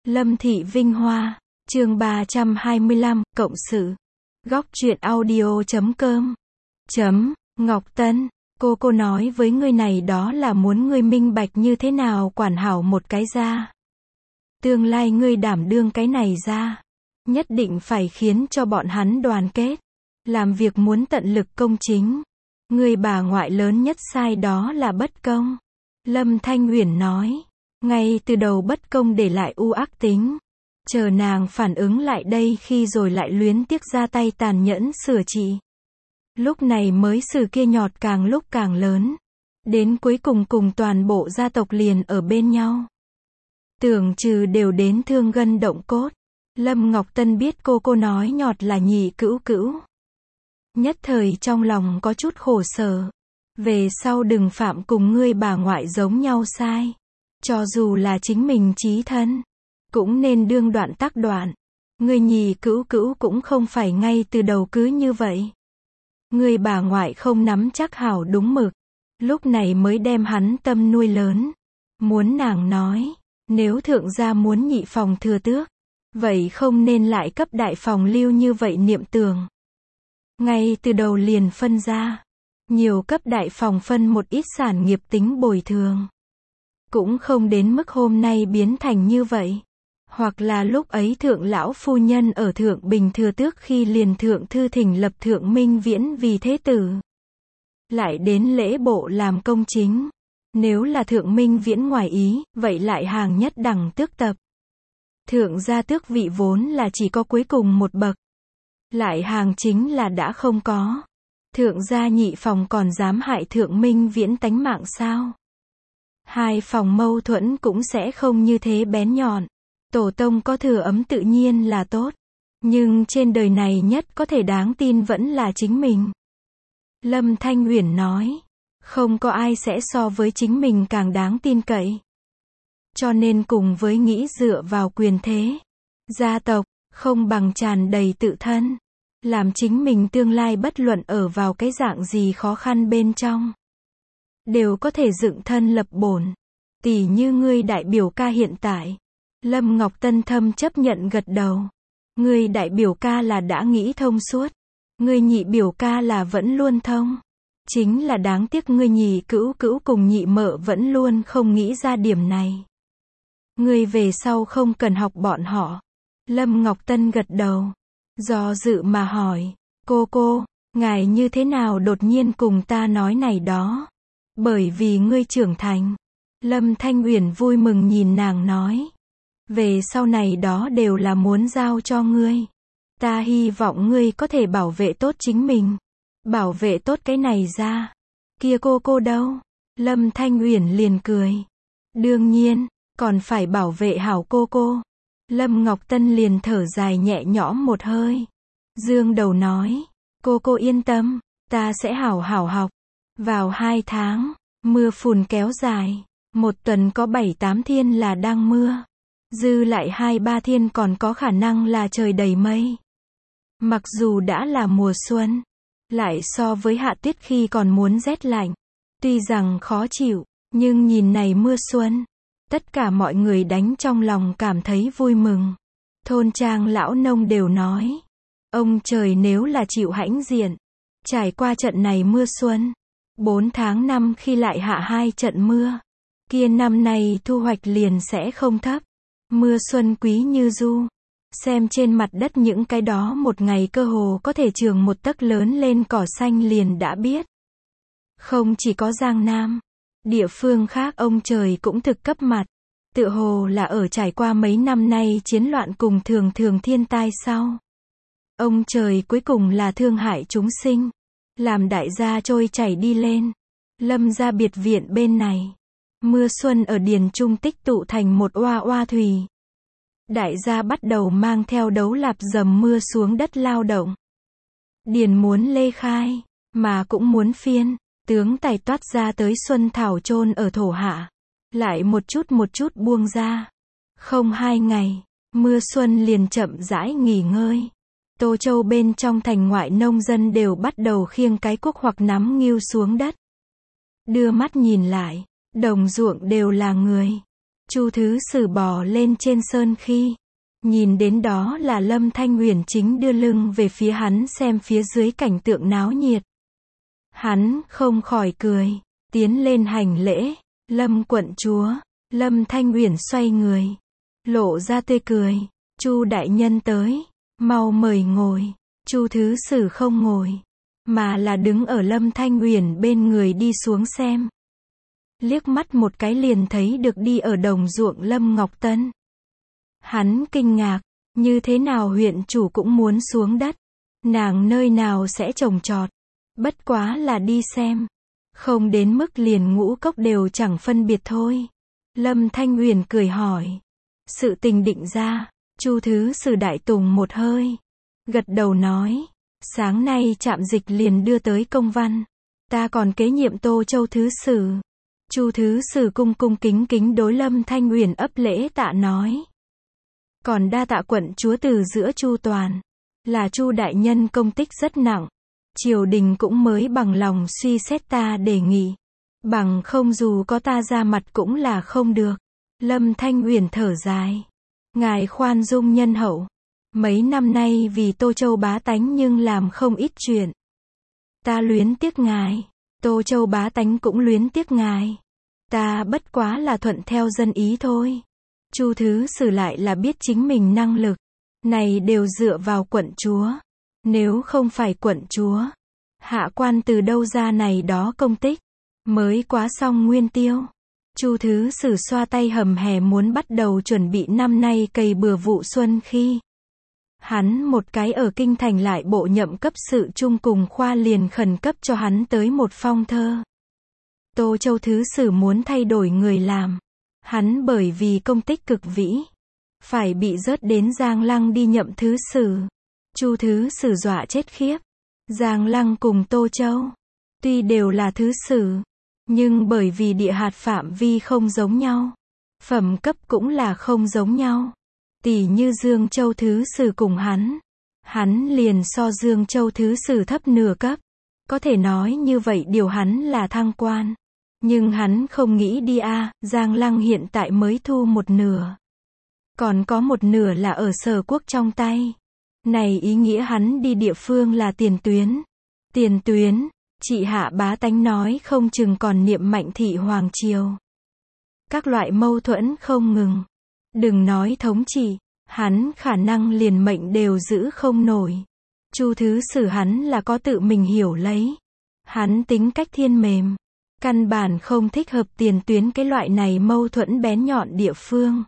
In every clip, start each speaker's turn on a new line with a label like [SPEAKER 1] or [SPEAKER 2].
[SPEAKER 1] Lâm Thị Vinh Hoa, chương 325, Cộng sự. Góc truyện audio.com. Ngọc Tân, cô nói với ngươi này đó là muốn ngươi minh bạch như thế nào quản hảo một cái gia. Tương lai ngươi đảm đương cái này ra, nhất định phải khiến cho bọn hắn đoàn kết, làm việc muốn tận lực công chính. Ngươi bà ngoại lớn nhất sai đó là bất công. Lâm Thanh Uyển nói, ngay từ đầu bất công để lại u ác tính, chờ nàng phản ứng lại đây khi rồi lại luyến tiếc ra tay tàn nhẫn sửa trị. Lúc này mới sự kia nhọt càng lúc càng lớn, đến cuối cùng cùng toàn bộ gia tộc liền ở bên nhau. Tưởng trừ đều đến thương gân động cốt. Lâm Ngọc Tân biết cô nói nhọt là nhị cữu cữu. Nhất thời trong lòng có chút khổ sở. Về sau đừng phạm cùng ngươi bà ngoại giống nhau sai. Cho dù là chính mình chí thân, cũng nên đương đoạn tác đoạn. Ngươi nhị cữu cữu cũng không phải ngay từ đầu cứ như vậy. Ngươi bà ngoại không nắm chắc hảo đúng mực, lúc này mới đem hắn tâm nuôi lớn. Muốn nàng nói, nếu thượng gia muốn nhị phòng thừa tước, vậy không nên lại cấp đại phòng lưu như vậy niệm tưởng. Ngay từ đầu liền phân ra, nhiều cấp đại phòng phân một ít sản nghiệp tính bồi thường. Cũng không đến mức hôm nay biến thành như vậy. Hoặc là lúc ấy thượng lão phu nhân ở thượng bình thừa tước khi liền thượng thư thỉnh lập thượng minh viễn vì thế tử. Lại đến lễ bộ làm công chính. Nếu là thượng minh viễn ngoài ý, vậy lại hàng nhất đẳng tước tập. Thượng gia tước vị vốn là chỉ có cuối cùng một bậc. Lại hàng chính là đã không có. Thượng gia nhị phòng còn dám hại thượng minh viễn tánh mạng sao? Hai phòng mâu thuẫn cũng sẽ không như thế bén nhọn. Tổ tông có thừa ấm tự nhiên là tốt. Nhưng trên đời này nhất có thể đáng tin vẫn là chính mình. Lâm Thanh Uyển nói. Không có ai sẽ so với chính mình càng đáng tin cậy. Cho nên cùng với nghĩ dựa vào quyền thế, gia tộc, không bằng tràn đầy tự thân. Làm chính mình tương lai bất luận ở vào cái dạng gì khó khăn bên trong. Đều có thể dựng thân lập bổn. Tỉ như ngươi đại biểu ca hiện tại. Lâm Ngọc Tân thâm chấp nhận gật đầu. Ngươi đại biểu ca là đã nghĩ thông suốt. Ngươi nhị biểu ca là vẫn luôn thông. Chính là đáng tiếc ngươi nhị cữu cữu cùng nhị mợ vẫn luôn không nghĩ ra điểm này. Ngươi về sau không cần học bọn họ. Lâm Ngọc Tân gật đầu. Do dự mà hỏi. Cô, ngài như thế nào đột nhiên cùng ta nói này đó? Bởi vì ngươi trưởng thành. Lâm Thanh Uyển vui mừng nhìn nàng nói. Về sau này đó đều là muốn giao cho ngươi. Ta hy vọng ngươi có thể bảo vệ tốt chính mình. Bảo vệ tốt cái này ra. Kia cô đâu? Lâm Thanh Uyển liền cười. Đương nhiên, còn phải bảo vệ hảo cô. Lâm Ngọc Tân liền thở dài nhẹ nhõm một hơi. Dương đầu nói. Cô yên tâm, ta sẽ hảo học. Vào 2 tháng, mưa phùn kéo dài. 1 tuần có 7-8 thiên là đang mưa. Dư lại 2-3 thiên còn có khả năng là trời đầy mây. Mặc dù đã là mùa xuân, lại so với hạ tuyết khi còn muốn rét lạnh. Tuy rằng khó chịu, nhưng nhìn này mưa xuân, tất cả mọi người đánh trong lòng cảm thấy vui mừng. Thôn trang lão nông đều nói, ông trời nếu là chịu hãnh diện, trải qua trận này mưa xuân, 4 tháng năm khi lại hạ 2 trận mưa, kia năm nay thu hoạch liền sẽ không thấp. Mưa xuân quý như du. Xem trên mặt đất những cái đó một ngày cơ hồ có thể trường một tấc lớn lên cỏ xanh liền đã biết. Không chỉ có Giang Nam, địa phương khác ông trời cũng thực cấp mặt. Tựa hồ là ở trải qua mấy năm nay chiến loạn cùng thường thiên tai sau. Ông trời cuối cùng là thương hại chúng sinh. Làm đại gia trôi chảy đi lên. Lâm gia biệt viện bên này. Mưa xuân ở điền trung tích tụ thành một oa thủy. Đại gia bắt đầu mang theo đấu lạp dầm mưa xuống đất lao động. Điền muốn lê khai, mà cũng muốn phiên, tướng tài toát ra tới xuân thảo chôn ở thổ hạ. Lại một chút buông ra. Không 2 ngày, mưa xuân liền chậm rãi nghỉ ngơi. Tô Châu bên trong thành ngoại nông dân đều bắt đầu khiêng cái cuốc hoặc nắm nghêu xuống đất. Đưa mắt nhìn lại, đồng ruộng đều là người. Chu Thứ Sử bò lên trên sơn khi nhìn đến đó là Lâm Thanh Uyển chính đưa lưng về phía hắn xem phía dưới cảnh tượng náo nhiệt. Hắn không khỏi cười, tiến lên hành lễ, Lâm quận chúa. Lâm Thanh Uyển xoay người, lộ ra tươi cười, Chu đại nhân tới, mau mời ngồi. Chu Thứ Sử không ngồi, mà là đứng ở Lâm Thanh Uyển bên người đi xuống xem. Liếc mắt một cái liền thấy được đi ở đồng ruộng Lâm Ngọc Tân. Hắn kinh ngạc, như thế nào huyện chủ cũng muốn xuống đất, nàng nơi nào sẽ trồng trọt, bất quá là đi xem, không đến mức liền ngũ cốc đều chẳng phân biệt thôi. Lâm Thanh Uyển cười hỏi, sự tình định ra. Chu Thứ Sử đại tùng một hơi, gật đầu nói, sáng nay trạm dịch liền đưa tới công văn, ta còn kế nhiệm Tô Châu Thứ Sử. Chu Thứ Sử cung cung kính kính đối Lâm Thanh Uyển ấp lễ tạ nói, còn đa tạ quận chúa từ giữa chu toàn, là Chu đại nhân công tích rất nặng, triều đình cũng mới bằng lòng suy xét ta đề nghị, bằng không dù có ta ra mặt cũng là không được. Lâm Thanh Uyển thở dài, ngài khoan dung nhân hậu, mấy năm nay vì Tô Châu bá tánh nhưng làm không ít chuyện, ta luyến tiếc ngài, Tô Châu bá tánh cũng luyến tiếc ngài, ta bất quá là thuận theo dân ý thôi. Chu Thứ Sử lại là biết chính mình năng lực này đều dựa vào quận chúa, nếu không phải quận chúa, hạ quan từ đâu ra này đó công tích, mới quá xong nguyên tiêu. Chu Thứ Sử xoa tay hầm hè muốn bắt đầu chuẩn bị năm nay cày bừa vụ xuân khi hắn một cái ở kinh thành lại bộ nhậm cấp sự trung cùng khoa liền khẩn cấp cho hắn tới một phong thơ. Tô Châu Thứ Sử muốn thay đổi người làm, hắn bởi vì công tích cực vĩ, phải bị rớt đến Giang Lăng đi nhậm thứ sử. Chu Thứ Sử dọa chết khiếp. Giang Lăng cùng Tô Châu, tuy đều là thứ sử, nhưng bởi vì địa hạt phạm vi không giống nhau, phẩm cấp cũng là không giống nhau. Tỷ như Dương Châu Thứ Sử cùng hắn liền so Dương Châu Thứ Sử thấp nửa cấp. Có thể nói như vậy điều hắn là thăng quan. Nhưng hắn không nghĩ đi Giang Lăng hiện tại mới thu một nửa. Còn có một nửa là ở Sở Quốc trong tay. Này ý nghĩa hắn đi địa phương là tiền tuyến. Tiền tuyến, chị hạ bá tánh nói không chừng còn niệm Mạnh thị hoàng triều. Các loại mâu thuẫn không ngừng. Đừng nói thống trị, hắn khả năng liền mệnh đều giữ không nổi. Chu Thứ Sử hắn là có tự mình hiểu lấy. Hắn tính cách thiên mềm, căn bản không thích hợp tiền tuyến cái loại này mâu thuẫn bén nhọn địa phương.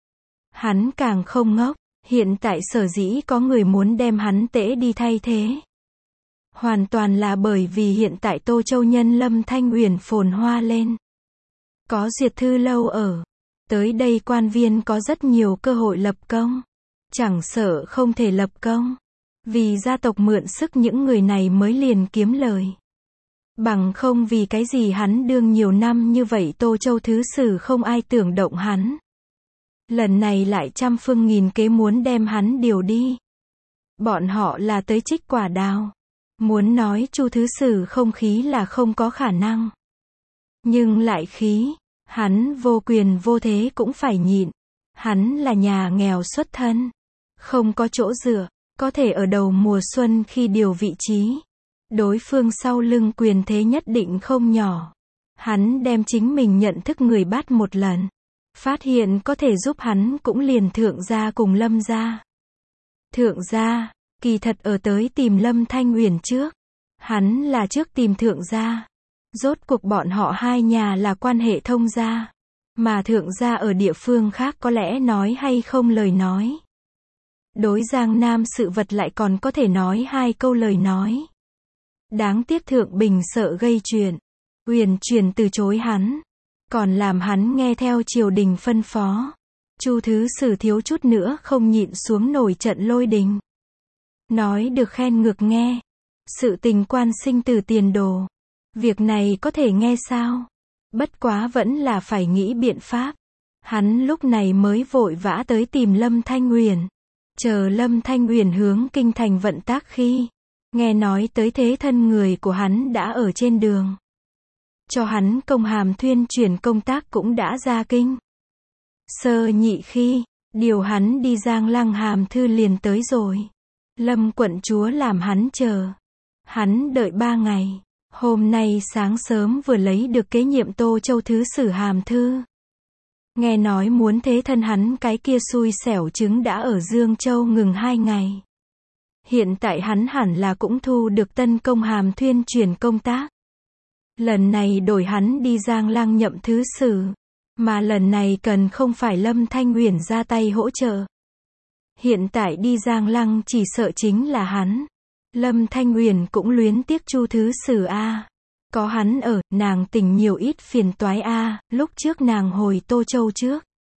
[SPEAKER 1] Hắn càng không ngốc, hiện tại sở dĩ có người muốn đem hắn tễ đi thay thế. Hoàn toàn là bởi vì hiện tại Tô Châu nhân Lâm Thanh Uyển phồn hoa lên. Có duyệt thư lâu ở. Tới đây quan viên có rất nhiều cơ hội lập công. Chẳng sợ không thể lập công. Vì gia tộc mượn sức những người này mới liền kiếm lời. Bằng không vì cái gì hắn đương nhiều năm như vậy Tô Châu Thứ Sử không ai tưởng động hắn. Lần này lại trăm phương nghìn kế muốn đem hắn điều đi. Bọn họ là tới trích quả đào. Muốn nói Chu Thứ Sử không khí là không có khả năng. Nhưng lại khí, hắn vô quyền vô thế cũng phải nhịn. Hắn là nhà nghèo xuất thân, không có chỗ dựa, có thể ở đầu mùa xuân khi điều vị trí. Đối phương sau lưng quyền thế nhất định không nhỏ. Hắn đem chính mình nhận thức người bắt một lần. Phát hiện có thể giúp hắn cũng liền thượng gia cùng Lâm gia. Thượng gia, kỳ thật ở tới tìm Lâm Thanh Uyển trước. Hắn là trước tìm thượng gia. Rốt cuộc bọn họ hai nhà là quan hệ thông gia. Mà thượng gia ở địa phương khác có lẽ nói hay không lời nói. Đối Giang Nam sự vật lại còn có thể nói hai câu lời nói. Đáng tiếc Thượng Bình sợ gây chuyện. Uyển chuyển từ chối hắn. Còn làm hắn nghe theo triều đình phân phó. Chu Thứ Sử thiếu chút nữa không nhịn xuống nổi trận lôi đình. Nói được khen ngược nghe. Sự tình quan sinh từ tiền đồ. Việc này có thể nghe sao? Bất quá vẫn là phải nghĩ biện pháp. Hắn lúc này mới vội vã tới tìm Lâm Thanh Uyển. Chờ Lâm Thanh Uyển hướng kinh thành vận tác khi nghe nói tới thế thân người của hắn đã ở trên đường. Cho hắn công hàm thuyên chuyển công tác cũng đã ra kinh. Sơ nhị khi, điều hắn đi Giang Lăng hàm thư liền tới rồi. Lâm quận chúa làm hắn chờ. Hắn đợi 3 ngày. Hôm nay sáng sớm vừa lấy được kế nhiệm Tô Châu thứ sử hàm thư. Nghe nói muốn thế thân hắn cái kia xui xẻo trứng đã ở Dương Châu ngừng 2 ngày. Hiện tại hắn hẳn là cũng thu được tân công hàm thuyên chuyển công tác. Lần này đổi hắn đi Giang Lăng nhậm thứ sử. Mà lần này cần không phải Lâm Thanh Uyển ra tay hỗ trợ. Hiện tại đi Giang Lăng chỉ sợ chính là hắn. Lâm Thanh Uyển cũng luyến tiếc Chu thứ sử a. Có hắn ở, nàng tỉnh nhiều ít phiền toái a, lúc trước nàng hồi Tô Châu trước.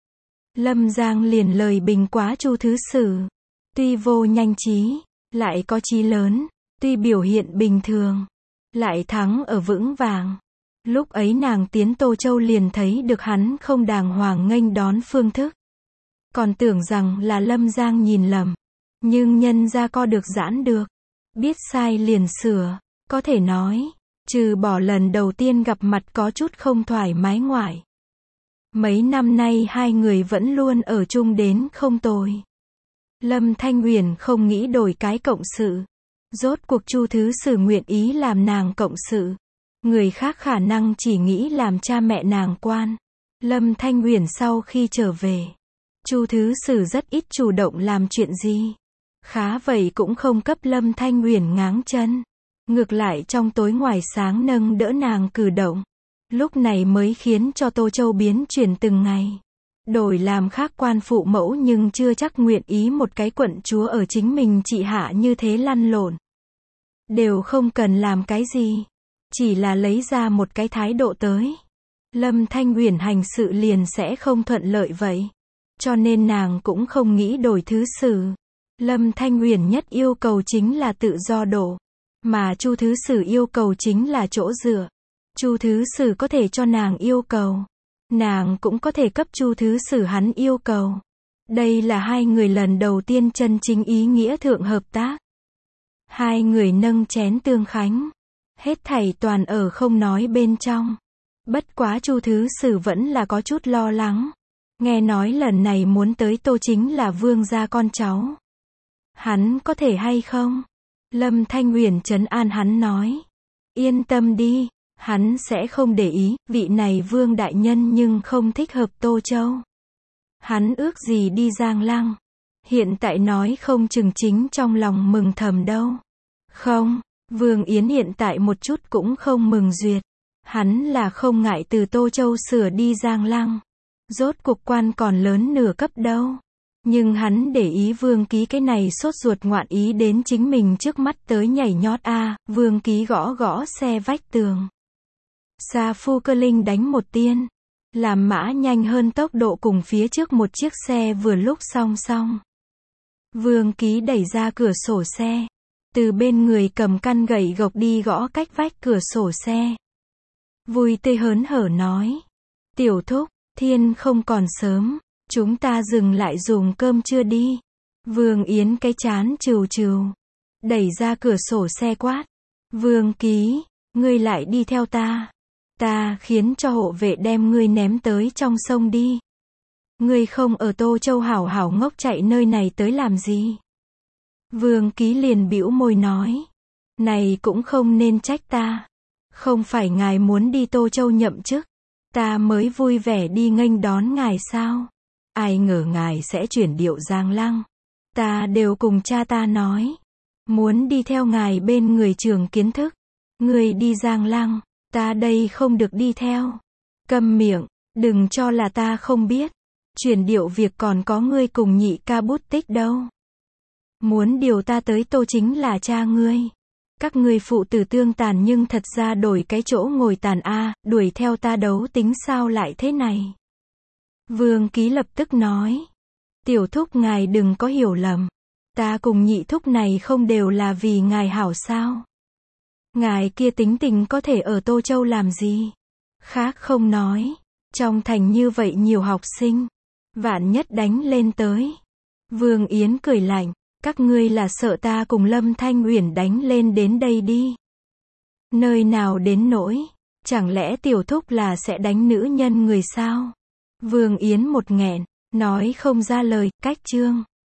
[SPEAKER 1] Lâm Giang liền lời bình quá Chu thứ sử. Tuy vô nhanh trí, lại có chí lớn, tuy biểu hiện bình thường, lại thắng ở vững vàng. Lúc ấy nàng tiến Tô Châu liền thấy được hắn không đàng hoàng nghênh đón phương thức. Còn tưởng rằng là Lâm Giang nhìn lầm. Nhưng nhân ra co được giãn được. Biết sai liền sửa. Có thể nói, trừ bỏ lần đầu tiên gặp mặt có chút không thoải mái ngoại. Mấy năm nay hai người vẫn luôn ở chung đến không tồi. Lâm Thanh Uyển không nghĩ đổi cái cộng sự. Rốt cuộc Chu thứ sử nguyện ý làm nàng cộng sự. Người khác khả năng chỉ nghĩ làm cha mẹ nàng quan. Lâm Thanh Uyển sau khi trở về, Chu thứ sử rất ít chủ động làm chuyện gì. Khá vậy cũng không cấp Lâm Thanh Uyển ngáng chân. Ngược lại trong tối ngoài sáng nâng đỡ nàng cử động. Lúc này mới khiến cho Tô Châu biến chuyển từng ngày. Đổi làm khác quan phụ mẫu nhưng chưa chắc nguyện ý một cái quận chúa ở chính mình trị hạ như thế lăn lộn. Đều không cần làm cái gì. Chỉ là lấy ra một cái thái độ tới. Lâm Thanh Uyển hành sự liền sẽ không thuận lợi vậy. Cho nên nàng cũng không nghĩ đổi thứ sử. Lâm Thanh Uyển nhất yêu cầu chính là tự do độ. Mà Chu thứ sử yêu cầu chính là chỗ dựa. Chu thứ sử có thể cho nàng yêu cầu. Nàng cũng có thể cấp Chu thứ sử hắn yêu cầu. Đây là hai người lần đầu tiên chân chính ý nghĩa thượng hợp tác. Hai người nâng chén tương khánh. Hết thảy toàn ở không nói bên trong. Bất quá Chu thứ sử vẫn là có chút lo lắng. Nghe nói lần này muốn tới Tô chính là vương gia con cháu. Hắn có thể hay không? Lâm Thanh Uyển trấn an hắn nói. Yên tâm đi, hắn sẽ không để ý, vị này vương đại nhân nhưng không thích hợp Tô Châu. Hắn ước gì đi Giang Lăng. Hiện tại nói không chừng chính trong lòng mừng thầm đâu. Không, Vương Yến hiện tại một chút cũng không mừng duyệt. Hắn là không ngại từ Tô Châu sửa đi Giang Lăng. Rốt cuộc quan còn lớn nửa cấp đâu. Nhưng hắn để ý Vương Ký cái này sốt ruột ngoạn ý đến chính mình trước mắt tới nhảy nhót a. Vương Ký gõ gõ xe vách tường. Sa Phu Cơ Linh đánh một tiên. Làm mã nhanh hơn tốc độ cùng phía trước một chiếc xe vừa lúc song song. Vương Ký đẩy ra cửa sổ xe. Từ bên người cầm căn gậy gộc đi gõ cách vách cửa sổ xe. Vui tươi hớn hở nói. Tiểu thúc, thiên không còn sớm. Chúng ta dừng lại dùng cơm trưa đi. Vương Yến cái chán trừ trừ. Đẩy ra cửa sổ xe quát. Vương Ký, ngươi lại đi theo ta. Ta khiến cho hộ vệ đem ngươi ném tới trong sông đi. Ngươi không ở Tô Châu hảo hảo ngốc chạy nơi này tới làm gì? Vương Ký liền bĩu môi nói. Này cũng không nên trách ta. Không phải ngài muốn đi Tô Châu nhậm chức. Ta mới vui vẻ đi nghênh đón ngài sao? Ai ngờ ngài sẽ chuyển điệu Giang Lăng. Ta đều cùng cha ta nói. Muốn đi theo ngài bên người trường kiến thức. Người đi Giang Lăng. Ta đây không được đi theo. Câm miệng. Đừng cho là ta không biết. Chuyển điệu việc còn có ngươi cùng nhị ca bút tích đâu. Muốn điều ta tới Tô chính là cha ngươi. Các ngươi phụ tử tương tàn nhưng thật ra đổi cái chỗ ngồi tàn a, đuổi theo ta đấu tính sao lại thế này. Vương Ký lập tức nói. Tiểu thúc ngài đừng có hiểu lầm. Ta cùng nhị thúc này không đều là vì ngài hảo sao. Ngài kia tính tình có thể ở Tô Châu làm gì. Khác không nói. Trong thành như vậy nhiều học sinh. Vạn nhất đánh lên tới. Vương Yến cười lạnh. Các ngươi là sợ ta cùng Lâm Thanh Uyển đánh lên đến đây đi. Nơi nào đến nỗi. Chẳng lẽ tiểu thúc là sẽ đánh nữ nhân người sao? Vương Yến một nghẹn, nói không ra lời, cách chương.